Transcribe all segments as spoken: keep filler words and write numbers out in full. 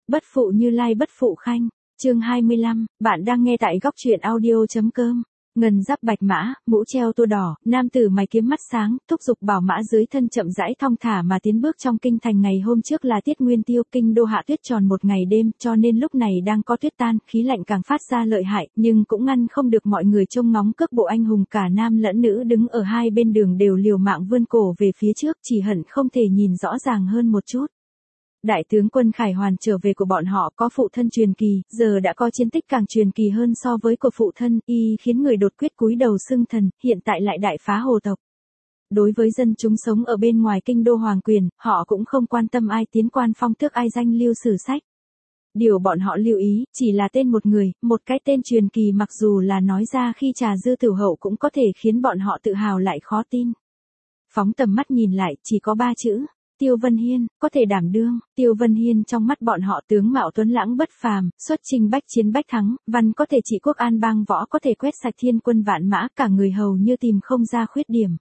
Bất phụ Như Lai bất phụ Khanh. Chương hai mươi lăm, bạn đang nghe tại góc truyện audio.com. Ngân giáp bạch mã, mũ treo tua đỏ, nam tử mày kiếm mắt sáng, thúc giục bảo mã dưới thân chậm rãi thong thả mà tiến bước trong kinh thành. Ngày hôm trước là tiết nguyên tiêu, kinh đô hạ tuyết tròn một ngày đêm, cho nên lúc này đang có tuyết tan, khí lạnh càng phát ra lợi hại, nhưng cũng ngăn không được mọi người trông ngóng cước bộ anh hùng, cả nam lẫn nữ đứng ở hai bên đường đều liều mạng vươn cổ về phía trước, chỉ hận không thể nhìn rõ ràng hơn một chút. Đại tướng quân Khải Hoàn trở về của bọn họ có phụ thân truyền kỳ, giờ đã có chiến tích càng truyền kỳ hơn so với của phụ thân, y khiến người đột quyết cúi đầu xưng thần, hiện tại lại đại phá hồ tộc. Đối với dân chúng sống ở bên ngoài kinh đô hoàng quyền, họ cũng không quan tâm ai tiến quan phong tước, ai danh lưu sử sách. Điều bọn họ lưu ý, chỉ là tên một người, một cái tên truyền kỳ, mặc dù là nói ra khi trà dư tử hậu cũng có thể khiến bọn họ tự hào lại khó tin. Phóng tầm mắt nhìn lại, chỉ có ba chữ. Tiêu Vân Hiên, có thể đảm đương. Tiêu Vân Hiên trong mắt bọn họ tướng mạo tuấn lãng bất phàm, xuất chinh bách chiến bách thắng, văn có thể trị quốc an bang, võ có thể quét sạch thiên quân vạn mã, cả người hầu như tìm không ra khuyết điểm.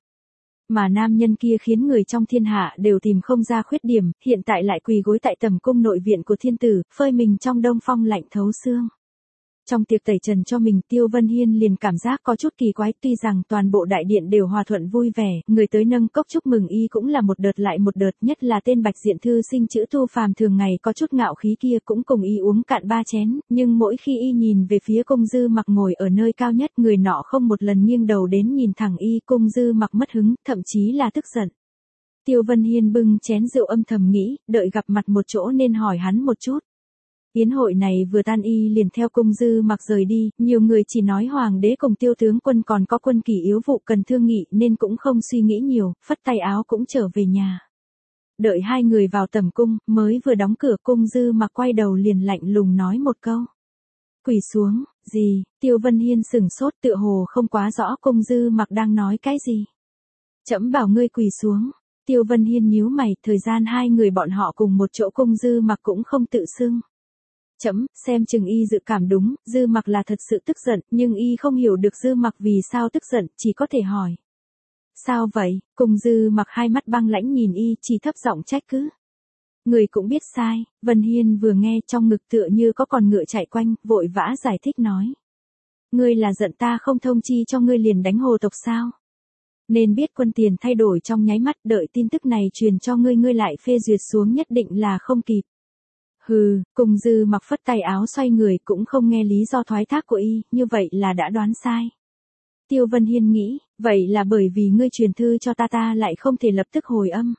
Mà nam nhân kia khiến người trong thiên hạ đều tìm không ra khuyết điểm, hiện tại lại quỳ gối tại tầm cung nội viện của thiên tử, phơi mình trong đông phong lạnh thấu xương. Trong tiệc tẩy trần cho mình, Tiêu Vân Hiên liền cảm giác có chút kỳ quái, tuy rằng toàn bộ đại điện đều hòa thuận vui vẻ, người tới nâng cốc chúc mừng y cũng là một đợt lại một đợt, nhất là tên Bạch Diện thư sinh chữ Thu Phàm thường ngày có chút ngạo khí kia cũng cùng y uống cạn ba chén, nhưng mỗi khi y nhìn về phía Cung Dư Mặc ngồi ở nơi cao nhất, người nọ không một lần nghiêng đầu đến nhìn thẳng y. Cung Dư Mặc mất hứng, thậm chí là tức giận. Tiêu Vân Hiên bưng chén rượu âm thầm nghĩ, đợi gặp mặt một chỗ nên hỏi hắn một chút. Yến hội này vừa tan y liền theo Cung Dư Mặc rời đi, nhiều người chỉ nói hoàng đế cùng Tiêu tướng quân còn có quân kỷ yếu vụ cần thương nghị nên cũng không suy nghĩ nhiều, phất tay áo cũng trở về nhà. Đợi hai người vào tầm cung, mới vừa đóng cửa, Cung Dư Mặc quay đầu liền lạnh lùng nói một câu. Quỳ xuống. Gì? Tiêu Vân Hiên sửng sốt, tựa hồ không quá rõ Cung Dư Mặc đang nói cái gì. Trẫm bảo ngươi quỳ xuống. Tiêu Vân Hiên nhíu mày, thời gian hai người bọn họ cùng một chỗ Cung Dư Mặc cũng không tự xưng. Chấm, xem chừng y dự cảm đúng, Dư Mặc là thật sự tức giận, nhưng y không hiểu được Dư Mặc vì sao tức giận, chỉ có thể hỏi. Sao vậy? Cung Dư Mặc hai mắt băng lãnh nhìn y, chỉ thấp giọng trách cứ. Người cũng biết sai. Vân Hiên vừa nghe trong ngực tựa như có con ngựa chạy quanh, vội vã giải thích nói. Ngươi là giận ta không thông chi cho ngươi liền đánh hồ tộc sao? Nên biết quân tiền thay đổi trong nháy mắt, đợi tin tức này truyền cho ngươi ngươi lại phê duyệt xuống nhất định là không kịp. Hừ, Cung Dư Mặc phất tay áo xoay người, cũng không nghe lý do thoái thác của y, như vậy là đã đoán sai. Tiêu Vân Hiên nghĩ, vậy là bởi vì ngươi truyền thư cho ta ta lại không thể lập tức hồi âm.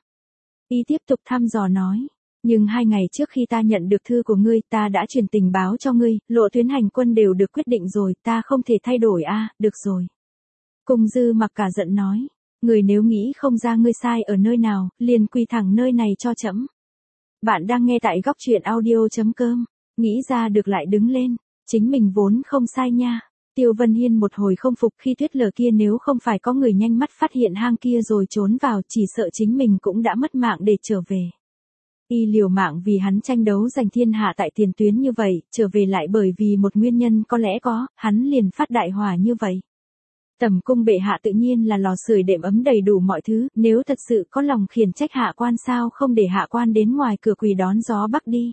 Y tiếp tục thăm dò nói, nhưng hai ngày trước khi ta nhận được thư của ngươi, ta đã truyền tình báo cho ngươi, lộ tuyến hành quân đều được quyết định rồi, ta không thể thay đổi a. À, được rồi. Cung Dư Mặc cả giận nói, người nếu nghĩ không ra ngươi sai ở nơi nào, liền quỳ thẳng nơi này cho trẫm. Bạn đang nghe tại góc truyện audio.com, nghĩ ra được lại đứng lên, chính mình vốn không sai nha. Tiêu Vân Hiên một hồi không phục, khi tuyết lở kia nếu không phải có người nhanh mắt phát hiện hang kia rồi trốn vào, chỉ sợ chính mình cũng đã mất mạng để trở về. Y liều mạng vì hắn tranh đấu giành thiên hạ tại tiền tuyến như vậy, trở về lại bởi vì một nguyên nhân có lẽ có, hắn liền phát đại hỏa như vậy. Tầm cung bệ hạ tự nhiên là lò sưởi đệm ấm đầy đủ mọi thứ, nếu thật sự có lòng khiển trách hạ quan sao không để hạ quan đến ngoài cửa quỳ đón gió bắc đi.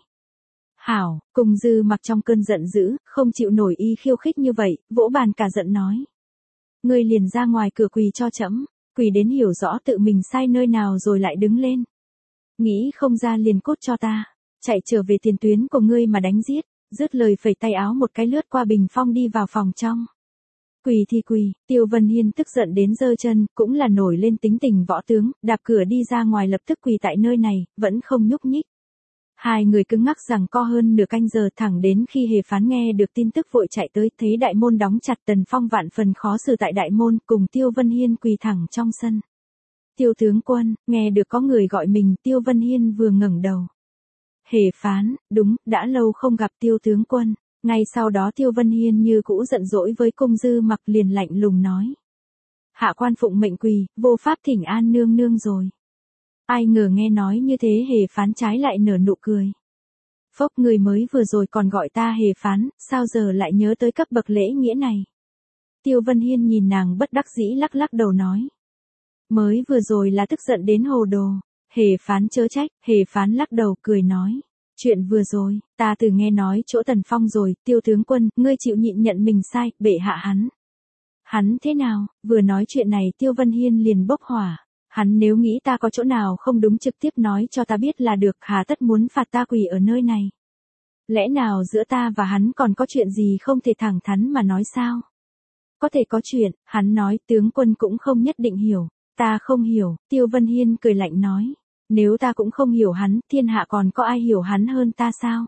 Hảo, Cung Dư Mặc trong cơn giận dữ, không chịu nổi y khiêu khích như vậy, vỗ bàn cả giận nói. Ngươi liền ra ngoài cửa quỳ cho trẫm, quỳ đến hiểu rõ tự mình sai nơi nào rồi lại đứng lên. Nghĩ không ra liền cốt cho ta, chạy trở về tiền tuyến của ngươi mà đánh giết, dứt lời phẩy tay áo một cái lướt qua bình phong đi vào phòng trong. Quỳ thì quỳ, Tiêu Vân Hiên tức giận đến giơ chân, cũng là nổi lên tính tình võ tướng, đạp cửa đi ra ngoài lập tức quỳ tại nơi này, vẫn không nhúc nhích. Hai người cứng ngắc rằng co hơn nửa canh giờ, thẳng đến khi Hề Phán nghe được tin tức vội chạy tới, thấy đại môn đóng chặt, Tần Phong vạn phần khó xử tại đại môn, cùng Tiêu Vân Hiên quỳ thẳng trong sân. Tiêu tướng quân, nghe được có người gọi mình, Tiêu Vân Hiên vừa ngẩng đầu. Hề Phán, đúng, đã lâu không gặp Tiêu tướng quân. Ngay sau đó Tiêu Vân Hiên như cũ giận dỗi với Cung Dư Mặc, liền lạnh lùng nói. Hạ quan phụng mệnh quỳ, vô pháp thỉnh an nương nương rồi. Ai ngờ nghe nói như thế Hề Phán trái lại nở nụ cười. Phốc, người mới vừa rồi còn gọi ta Hề Phán, sao giờ lại nhớ tới cấp bậc lễ nghĩa này. Tiêu Vân Hiên nhìn nàng bất đắc dĩ lắc lắc đầu nói. Mới vừa rồi là tức giận đến hồ đồ. Hề Phán chớ trách, Hề Phán lắc đầu cười nói. Chuyện vừa rồi, ta từ nghe nói chỗ Tần Phong rồi, Tiêu tướng quân, ngươi chịu nhịn nhận mình sai, bệ hạ hắn. Hắn thế nào? Vừa nói chuyện này Tiêu Vân Hiên liền bốc hỏa. Hắn nếu nghĩ ta có chỗ nào không đúng trực tiếp nói cho ta biết là được, hà tất muốn phạt ta quỳ ở nơi này. Lẽ nào giữa ta và hắn còn có chuyện gì không thể thẳng thắn mà nói sao? Có thể có chuyện, hắn nói, tướng quân cũng không nhất định hiểu. Ta không hiểu, Tiêu Vân Hiên cười lạnh nói. Nếu ta cũng không hiểu hắn, thiên hạ còn có ai hiểu hắn hơn ta sao?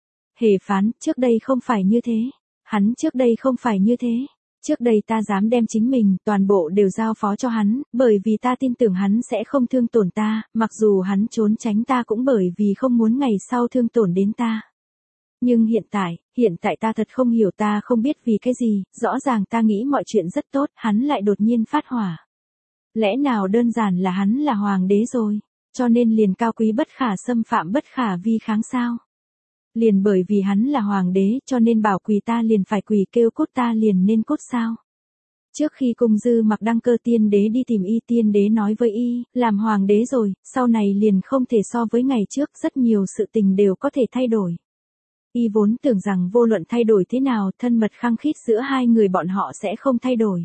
Hề Phán, trước đây không phải như thế. Hắn trước đây không phải như thế. Trước đây ta dám đem chính mình, toàn bộ đều giao phó cho hắn, bởi vì ta tin tưởng hắn sẽ không thương tổn ta, mặc dù hắn trốn tránh ta cũng bởi vì không muốn ngày sau thương tổn đến ta. Nhưng hiện tại, hiện tại ta thật không hiểu, ta không biết vì cái gì, rõ ràng ta nghĩ mọi chuyện rất tốt, hắn lại đột nhiên phát hỏa. Lẽ nào đơn giản là hắn là hoàng đế rồi, cho nên liền cao quý bất khả xâm phạm bất khả vi kháng sao? Liền bởi vì hắn là hoàng đế cho nên bảo quỳ ta liền phải quỳ, kêu cốt ta liền nên cốt sao? Trước khi Cung Dư Mặc đăng cơ tiên đế đi tìm y, tiên đế nói với y, làm hoàng đế rồi, sau này liền không thể so với ngày trước, rất nhiều sự tình đều có thể thay đổi. Y vốn tưởng rằng vô luận thay đổi thế nào, thân mật khăng khít giữa hai người bọn họ sẽ không thay đổi.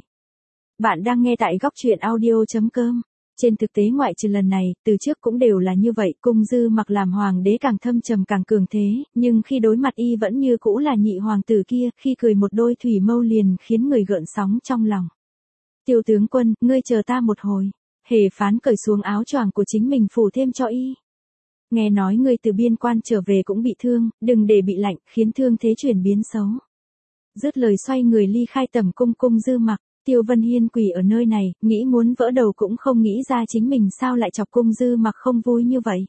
Bạn đang nghe tại góc truyện audio chấm com. Trên thực tế ngoại trừ lần này, từ trước cũng đều là như vậy, Cung Dư Mặc làm hoàng đế càng thâm trầm càng cường thế, nhưng khi đối mặt y vẫn như cũ là nhị hoàng tử kia, khi cười một đôi thủy mâu liền khiến người gợn sóng trong lòng. Tiêu tướng quân, ngươi chờ ta một hồi. Hề Phán cởi xuống áo choàng của chính mình phủ thêm cho y. Nghe nói ngươi từ biên quan trở về cũng bị thương, đừng để bị lạnh, khiến thương thế chuyển biến xấu. Dứt lời xoay người ly khai tẩm cung. Cung Dư Mặc. Tiêu Vân Hiên quỳ ở nơi này, nghĩ muốn vỡ đầu cũng không nghĩ ra chính mình sao lại chọc Cung Dư Mặc không vui như vậy.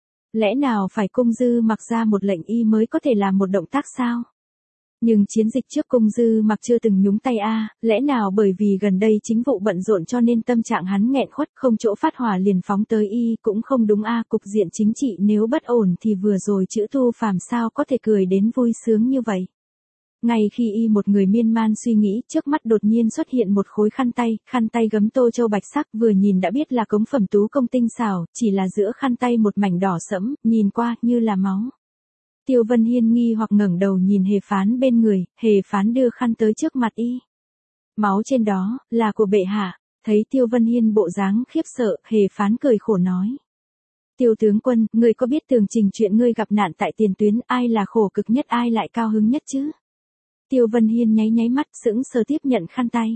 Lẽ nào phải Cung Dư Mặc ra một lệnh y mới có thể làm một động tác sao? Nhưng chiến dịch trước Cung Dư Mặc chưa từng nhúng tay a, à, lẽ nào bởi vì gần đây chính vụ bận rộn cho nên tâm trạng hắn nghẹn khuất, không chỗ phát hỏa liền phóng tới y, cũng không đúng a, à, cục diện chính trị nếu bất ổn thì vừa rồi chữ Thu Phàm sao có thể cười đến vui sướng như vậy. Ngay khi y một người miên man suy nghĩ, trước mắt đột nhiên xuất hiện một khối khăn tay, khăn tay gấm tô châu bạch sắc, vừa nhìn đã biết là cống phẩm tú công tinh xảo, chỉ là giữa khăn tay một mảnh đỏ sẫm, nhìn qua như là máu. Tiêu Vân Hiên nghi hoặc ngẩng đầu nhìn Hề Phán bên người, Hề Phán đưa khăn tới trước mặt y. Máu trên đó, là của bệ hạ. Thấy Tiêu Vân Hiên bộ dáng khiếp sợ, Hề Phán cười khổ nói. Tiêu tướng quân, ngươi có biết tường trình chuyện ngươi gặp nạn tại tiền tuyến, ai là khổ cực nhất ai lại cao hứng nhất chứ? Tiêu Vân Hiên nháy nháy mắt, sững sờ tiếp nhận khăn tay.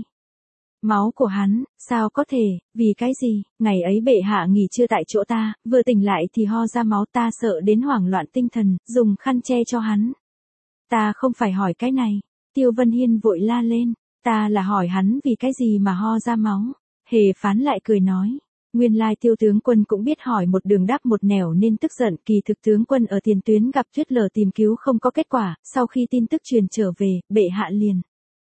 Máu của hắn, sao có thể, vì cái gì, ngày ấy bệ hạ nghỉ trưa tại chỗ ta, vừa tỉnh lại thì ho ra máu, ta sợ đến hoảng loạn tinh thần, dùng khăn che cho hắn. Ta không phải hỏi cái này, Tiêu Vân Hiên vội la lên, ta là hỏi hắn vì cái gì mà ho ra máu. Hề Phán lại cười nói, nguyên lai Tiêu tướng quân cũng biết hỏi một đường đáp một nẻo nên tức giận, kỳ thực tướng quân ở tiền tuyến gặp tuyết lở tìm cứu không có kết quả, sau khi tin tức truyền trở về, bệ hạ liền.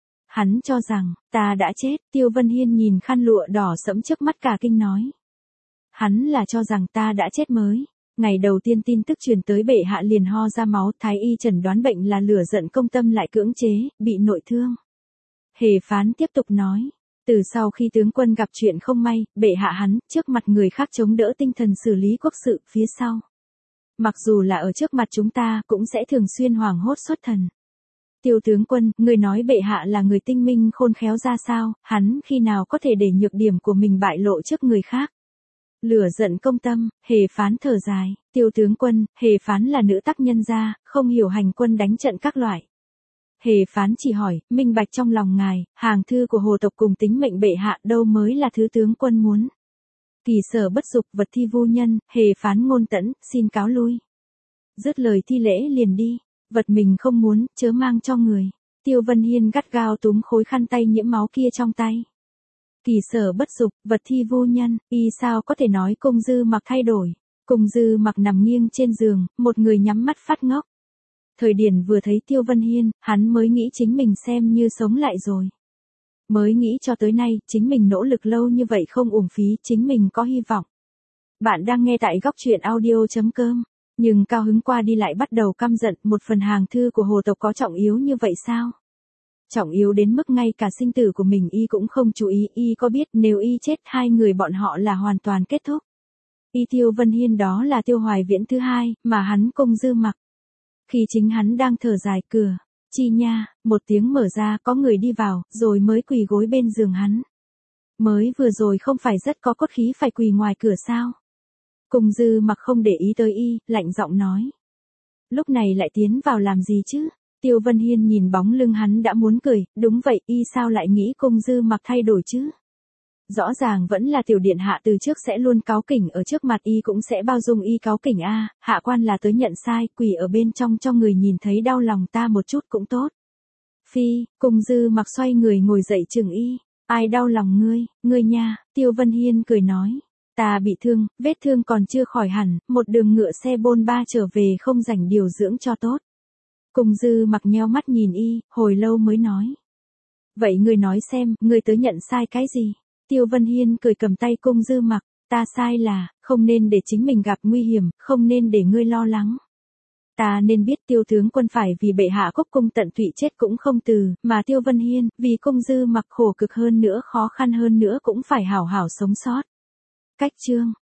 Hắn cho rằng, ta đã chết, Tiêu Vân Hiên nhìn khăn lụa đỏ sẫm trước mắt cả kinh nói. Hắn là cho rằng ta đã chết mới. Ngày đầu tiên tin tức truyền tới bệ hạ liền ho ra máu, thái y chẩn đoán bệnh là lửa giận công tâm lại cưỡng chế, bị nội thương. Hề Phán tiếp tục nói. Từ sau khi tướng quân gặp chuyện không may, bệ hạ hắn, trước mặt người khác chống đỡ tinh thần xử lý quốc sự, phía sau. Mặc dù là ở trước mặt chúng ta, cũng sẽ thường xuyên hoảng hốt xuất thần. Tiêu tướng quân, người nói bệ hạ là người tinh minh khôn khéo ra sao, hắn khi nào có thể để nhược điểm của mình bại lộ trước người khác. Lửa giận công tâm, Hề Phán thở dài, Tiêu tướng quân, Hề Phán là nữ tác nhân gia, không hiểu hành quân đánh trận các loại. Hề Phán chỉ hỏi, minh bạch trong lòng ngài, hàng thư của hồ tộc cùng tính mệnh bệ hạ đâu mới là thứ tướng quân muốn. Kỳ sở bất dục vật thi vô nhân, Hề Phán ngôn tẫn, xin cáo lui. Dứt lời thi lễ liền đi. Vật mình không muốn, chớ mang cho người. Tiêu Vân Hiên gắt gao túm khối khăn tay nhiễm máu kia trong tay. Kỳ sở bất dục, vật thi vô nhân, y sao có thể nói Cung Dư Mặc thay đổi. Cung Dư Mặc nằm nghiêng trên giường, một người nhắm mắt phát ngốc. Thời Điển vừa thấy Tiêu Vân Hiên, hắn mới nghĩ chính mình xem như sống lại rồi. Mới nghĩ cho tới nay, chính mình nỗ lực lâu như vậy không uổng phí, chính mình có hy vọng. Bạn đang nghe tại góc truyện audio chấm com. Nhưng cao hứng qua đi lại bắt đầu căm giận, một phần hàng thư của hồ tộc có trọng yếu như vậy sao? Trọng yếu đến mức ngay cả sinh tử của mình y cũng không chú ý, y có biết nếu y chết hai người bọn họ là hoàn toàn kết thúc. Y Tiêu Vân Hiên đó là Tiêu Hoài Viễn thứ hai, mà hắn Cung Dư Mặc. Khi chính hắn đang thở dài cửa, chi nha, một tiếng mở ra có người đi vào, rồi mới quỳ gối bên giường hắn. Mới vừa rồi không phải rất có cốt khí phải quỳ ngoài cửa sao? Cung Dư Mặc không để ý tới y, lạnh giọng nói. Lúc này lại tiến vào làm gì chứ? Tiêu Vân Hiên nhìn bóng lưng hắn đã muốn cười, đúng vậy, y sao lại nghĩ Cung Dư Mặc thay đổi chứ? Rõ ràng vẫn là tiểu điện hạ từ trước sẽ luôn cáu kỉnh ở trước mặt y cũng sẽ bao dung y cáu kỉnh a, hạ quan là tới nhận sai, quỳ ở bên trong cho người nhìn thấy đau lòng ta một chút cũng tốt. Phi, Cung Dư Mặc xoay người ngồi dậy chừng y, ai đau lòng ngươi, ngươi nha, Tiêu Vân Hiên cười nói. Ta bị thương, vết thương còn chưa khỏi hẳn, một đường ngựa xe bôn ba trở về không rảnh điều dưỡng cho tốt. Cung Dư Mặc nheo mắt nhìn y, hồi lâu mới nói. Vậy ngươi nói xem, ngươi tới nhận sai cái gì? Tiêu Vân Hiên cười cầm tay Cung Dư Mặc, ta sai là, không nên để chính mình gặp nguy hiểm, không nên để ngươi lo lắng. Ta nên biết Tiêu tướng quân phải vì bệ hạ cúc cung tận tụy chết cũng không từ, mà Tiêu Vân Hiên, vì Cung Dư Mặc khổ cực hơn nữa khó khăn hơn nữa cũng phải hảo hảo sống sót. Cách chương